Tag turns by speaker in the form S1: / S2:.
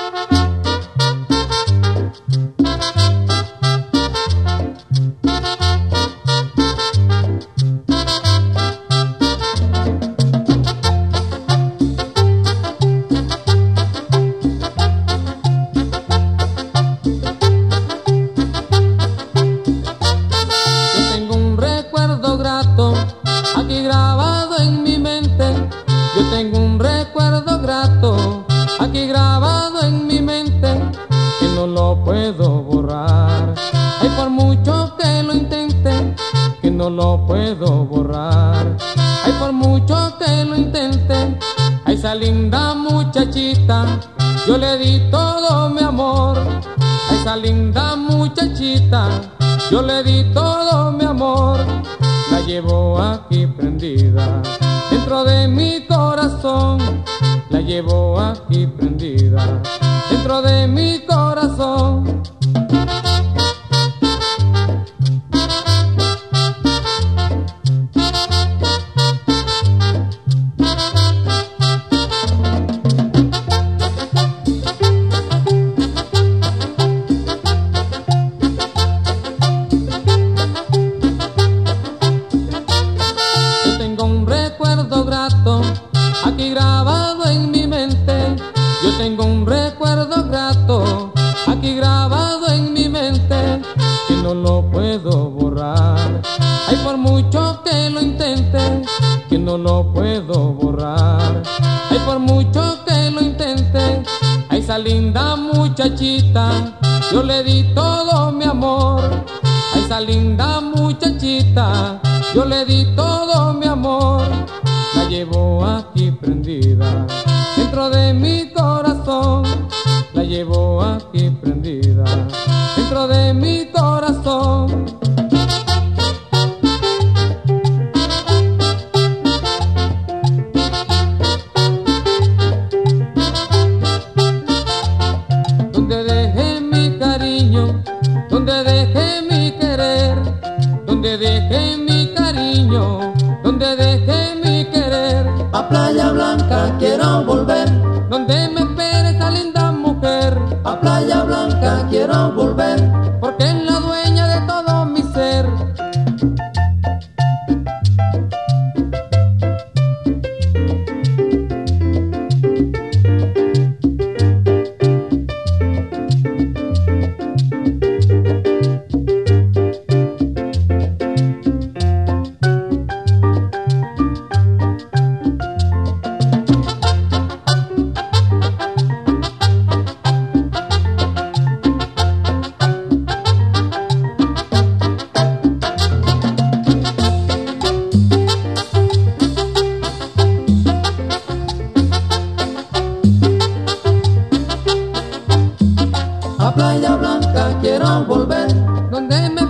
S1: Aquí grabado en mi mente, yo tengo un recuerdo grato, aquí grabado en mi mente, que no lo puedo borrar. Ay, por mucho que lo intente, que no lo puedo borrar. Ay, por mucho que lo intente, a esa linda muchachita yo le di todo mi amor. A esa linda muchachita yo le di todo mi amor. La llevo aquí prendida dentro de mi corazón. La llevo aquí prendida dentro de mi corazón. Aquí grabado en mi mente, yo tengo un recuerdo grato, aquí grabado en mi mente, que no lo puedo borrar. Ay, por mucho que lo intente, que no lo puedo borrar. Ay, por mucho que lo intente, a esa linda muchachita yo le di todo mi amor. A esa linda muchachita yo le di todo mi amor. La llevo aquí prendida dentro de mi corazón. La llevo aquí prendida dentro de mi corazón. Donde dejé mi cariño, donde dejé mi querer, donde dejé mi cariño, donde dejé mi querer.
S2: A Playa Blanca quiero volver,
S1: donde me espere esa linda mujer.
S2: a Playa Blanca quiero volver,
S1: porque es la dueña de todo mi ser.
S2: a Playa Blanca quiero volver,
S1: Donde me